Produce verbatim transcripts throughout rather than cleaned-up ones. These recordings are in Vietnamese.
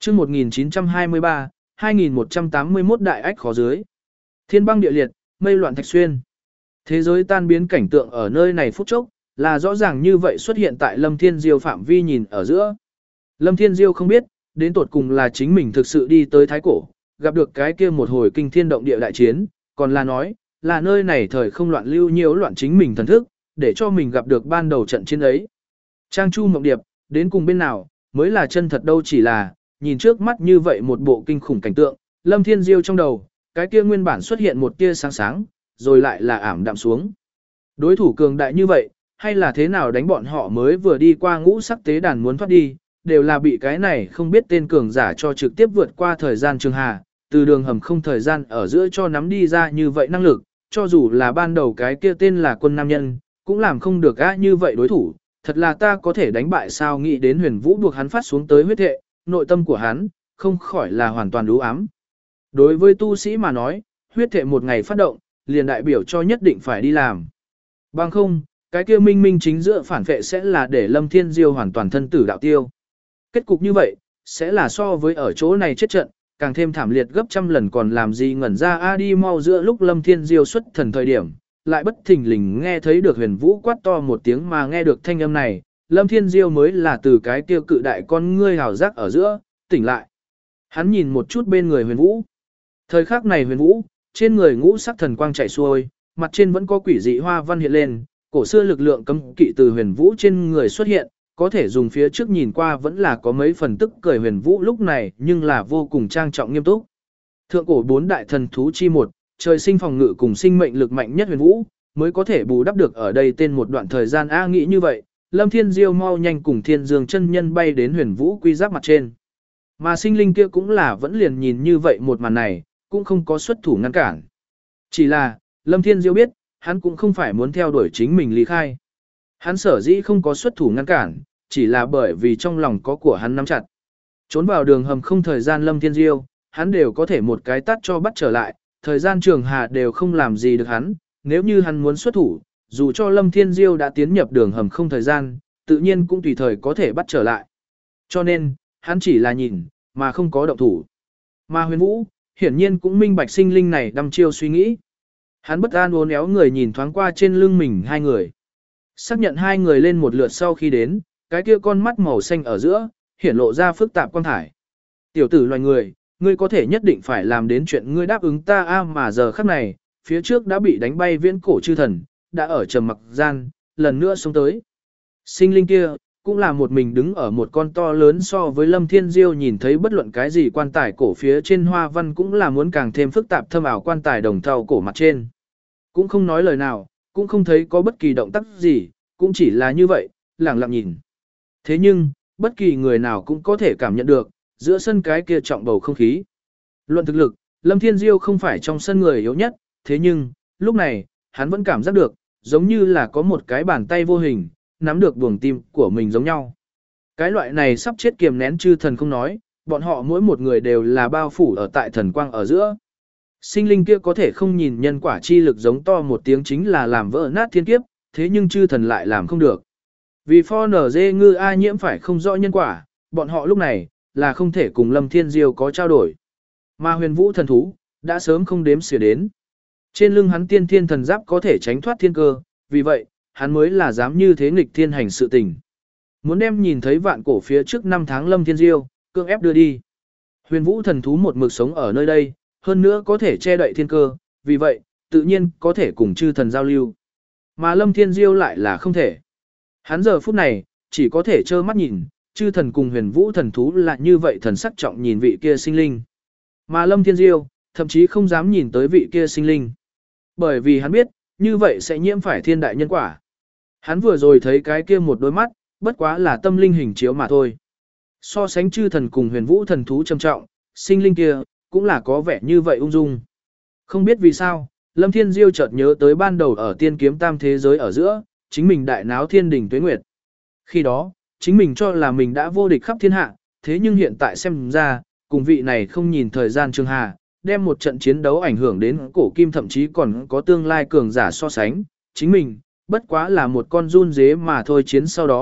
chương một nghìn chín trăm hai mươi ba, hai nghìn một trăm tám mươi mốt đại ách khó dưới. Thiên băng địa liệt, mây loạn thạch xuyên. Thế giới tan biến cảnh tượng ở nơi này phút chốc, là rõ ràng như vậy xuất hiện tại Lâm Thiên Diêu phạm vi nhìn ở giữa. Lâm Thiên Diêu không biết, đến tột cùng là chính mình thực sự đi tới Thái Cổ, gặp được cái kia một hồi kinh thiên động địa đại chiến, còn là nói, là nơi này thời không loạn lưu nhiễu loạn chính mình thần thức, để cho mình gặp được ban đầu trận chiến ấy. Trang Chu Mộng Điệp, đến cùng bên nào, mới là chân thật đâu chỉ là, nhìn trước mắt như vậy một bộ kinh khủng cảnh tượng, Lâm Thiên Diêu trong đầu, cái kia nguyên bản xuất hiện một tia sáng sáng, rồi lại là ảm đạm xuống. Đối thủ cường đại như vậy, hay là thế nào đánh bọn họ mới vừa đi qua ngũ sắc tế đàn muốn thoát đi, đều là bị cái này không biết tên cường giả cho trực tiếp vượt qua thời gian trường hà, từ đường hầm không thời gian ở giữa cho nắm đi ra như vậy năng lực, cho dù là ban đầu cái kia tên là quân nam nhân, cũng làm không được á như vậy đối thủ, thật là ta có thể đánh bại sao nghĩ đến huyền vũ buộc hắn phát xuống tới huyết thệ, nội tâm của hắn, không khỏi là hoàn toàn đú ám. Đối với tu sĩ mà nói, huyết thệ một ngày phát động, liền đại biểu cho nhất định phải đi làm. Bằng không, cái kia minh minh chính giữa phản vệ sẽ là để Lâm Thiên Diêu hoàn toàn thân tử đạo tiêu. Kết cục như vậy, sẽ là so với ở chỗ này chết trận, càng thêm thảm liệt gấp trăm lần còn làm gì ngẩn ra a đi mau giữa lúc Lâm Thiên Diêu xuất thần thời điểm, lại bất thình lình nghe thấy được huyền vũ quát to một tiếng mà nghe được thanh âm này, Lâm Thiên Diêu mới là từ cái kia cự đại con ngươi hào giác ở giữa, tỉnh lại. Hắn nhìn một chút bên người huyền vũ. Thời khắc này huyền vũ, trên người ngũ sắc thần quang chảy xuôi, mặt trên vẫn có quỷ dị hoa văn hiện lên, cổ xưa lực lượng cấm kỵ từ huyền vũ trên người xuất hiện, có thể dùng phía trước nhìn qua vẫn là có mấy phần tức cười huyền vũ lúc này nhưng là vô cùng trang trọng nghiêm túc. Thượng cổ bốn đại thần thú chi một, trời sinh phòng ngự cùng sinh mệnh lực mạnh nhất huyền vũ, mới có thể bù đắp được ở đây tên một đoạn thời gian a nghĩ như vậy, Lâm Thiên Diêu mau nhanh cùng Thiên Dương chân nhân bay đến huyền vũ quy giáp mặt trên. Mà sinh linh kia cũng là vẫn liền nhìn như vậy một màn này, cũng không có xuất thủ ngăn cản. Chỉ là, Lâm Thiên Diêu biết, hắn cũng không phải muốn theo đuổi chính mình ly khai. Hắn sở dĩ không có xuất thủ ngăn cản, chỉ là bởi vì trong lòng có của hắn nắm chặt. Trốn vào đường hầm không thời gian Lâm Thiên Diêu, hắn đều có thể một cái tát cho bắt trở lại, thời gian trường hà đều không làm gì được hắn, nếu như hắn muốn xuất thủ, dù cho Lâm Thiên Diêu đã tiến nhập đường hầm không thời gian, tự nhiên cũng tùy thời có thể bắt trở lại. Cho nên, hắn chỉ là nhìn, mà không có động thủ. Mà huyền vũ, hiển nhiên cũng minh bạch sinh linh này đăm chiêu suy nghĩ. Hắn bất an uốn éo người nhìn thoáng qua trên lưng mình hai người. Xác nhận hai người lên một lượt sau khi đến, cái kia con mắt màu xanh ở giữa, hiển lộ ra phức tạp quan thải. Tiểu tử loài người, ngươi có thể nhất định phải làm đến chuyện ngươi đáp ứng ta a mà giờ khắc này, phía trước đã bị đánh bay viễn cổ chư thần, đã ở trầm mặc gian, lần nữa xuống tới. Sinh linh kia, cũng là một mình đứng ở một con to lớn so với Lâm Thiên Diêu nhìn thấy bất luận cái gì quan tài cổ phía trên hoa văn cũng là muốn càng thêm phức tạp thâm ảo quan tài đồng thau cổ mặt trên. Cũng không nói lời nào, cũng không thấy có bất kỳ động tác gì, cũng chỉ là như vậy, lặng lặng nhìn. Thế nhưng, bất kỳ người nào cũng có thể cảm nhận được, giữa sân cái kia trọng bầu không khí. Luận thực lực, Lâm Thiên Diêu không phải trong sân người yếu nhất, thế nhưng, lúc này, hắn vẫn cảm giác được, giống như là có một cái bàn tay vô hình, nắm được buồng tim của mình giống nhau. Cái loại này sắp chết kiềm nén chư thần không nói, bọn họ mỗi một người đều là bao phủ ở tại thần quang ở giữa. Sinh linh kia có thể không nhìn nhân quả chi lực giống to một tiếng chính là làm vỡ nát thiên kiếp, thế nhưng chư thần lại làm không được. Vì pho nở dê ngư a nhiễm phải không rõ nhân quả, bọn họ lúc này, là không thể cùng Lâm Thiên Diêu có trao đổi. Mà huyền vũ thần thú, đã sớm không đếm xỉa đến. Trên lưng hắn tiên thiên thần giáp có thể tránh thoát thiên cơ, vì vậy, hắn mới là dám như thế nghịch thiên hành sự tình. Muốn đem nhìn thấy vạn cổ phía trước năm tháng Lâm Thiên Diêu, cưỡng ép đưa đi. Huyền vũ thần thú một mực sống ở nơi đây, hơn nữa có thể che đậy thiên cơ, vì vậy, tự nhiên có thể cùng chư thần giao lưu. Mà Lâm Thiên Diêu lại là không thể. Hắn giờ phút này, chỉ có thể trơ mắt nhìn, chư thần cùng huyền vũ thần thú là như vậy thần sắc trọng nhìn vị kia sinh linh. Mà Lâm Thiên Diêu, thậm chí không dám nhìn tới vị kia sinh linh. Bởi vì hắn biết, như vậy sẽ nhiễm phải thiên đại nhân quả. Hắn vừa rồi thấy cái kia một đôi mắt, bất quá là tâm linh hình chiếu mà thôi. So sánh chư thần cùng huyền vũ thần thú trầm trọng, sinh linh kia, cũng là có vẻ như vậy ung dung. Không biết vì sao, Lâm Thiên Diêu chợt nhớ tới ban đầu ở tiên kiếm tam thế giới ở giữa, chính mình đại náo thiên đình tuế nguyệt. Khi đó, chính mình cho là mình đã vô địch khắp thiên hạ, thế nhưng hiện tại xem ra, cùng vị này không nhìn thời gian trường hà, đem một trận chiến đấu ảnh hưởng đến cổ kim thậm chí còn có tương lai cường giả so sánh, chính mình, bất quá là một con run dế mà thôi chiến sau đó,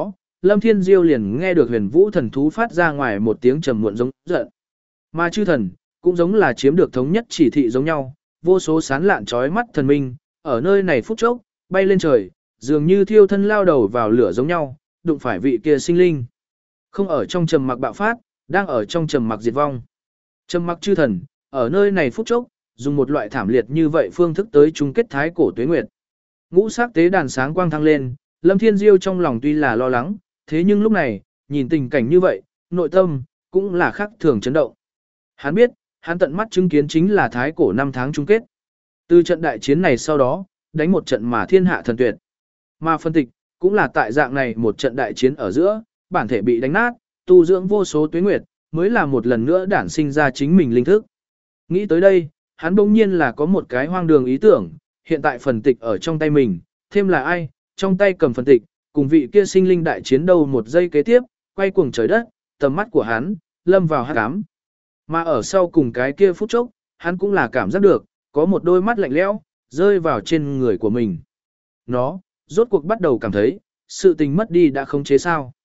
Lâm Thiên Diêu liền nghe được huyền vũ thần thú phát ra ngoài một tiếng trầm muộn giống giận. Mà chư thần, cũng giống là chiếm được thống nhất chỉ thị giống nhau, vô số sán lạn chói mắt thần minh, ở nơi này phút chốc, bay lên trời, dường như thiêu thân lao đầu vào lửa giống nhau, đụng phải vị kia sinh linh. Không ở trong trầm mặc bạo phát, đang ở trong trầm mặc diệt vong. Trầm mặc chư thần, ở nơi này phút chốc, dùng một loại thảm liệt như vậy phương thức tới chung kết thái cổ tuế nguyệt. Ngũ sắc tế đàn sáng quang thăng lên, Lâm Thiên Diêu trong lòng tuy là lo lắng, thế nhưng lúc này, nhìn tình cảnh như vậy, nội tâm, cũng là khác thường chấn động. Hắn biết, hắn tận mắt chứng kiến chính là thái cổ năm tháng chung kết. Từ trận đại chiến này sau đó, đánh một trận mà thiên hạ thần tuyệt. Mà phân tịch, cũng là tại dạng này một trận đại chiến ở giữa, bản thể bị đánh nát, tu dưỡng vô số tuế nguyệt, mới là một lần nữa đản sinh ra chính mình linh thức. Nghĩ tới đây, hắn bỗng nhiên là có một cái hoang đường ý tưởng, hiện tại phần tịch ở trong tay mình, thêm là ai, trong tay cầm phần tịch, cùng vị kia sinh linh đại chiến đầu một giây kế tiếp, quay cuồng trời đất, tầm mắt của hắn, lâm vào hắc ám. Mà ở sau cùng cái kia phút chốc, hắn cũng là cảm giác được, có một đôi mắt lạnh lẽo, rơi vào trên người của mình. Nó, rốt cuộc bắt đầu cảm thấy, sự tình mất đi đã không chế sao.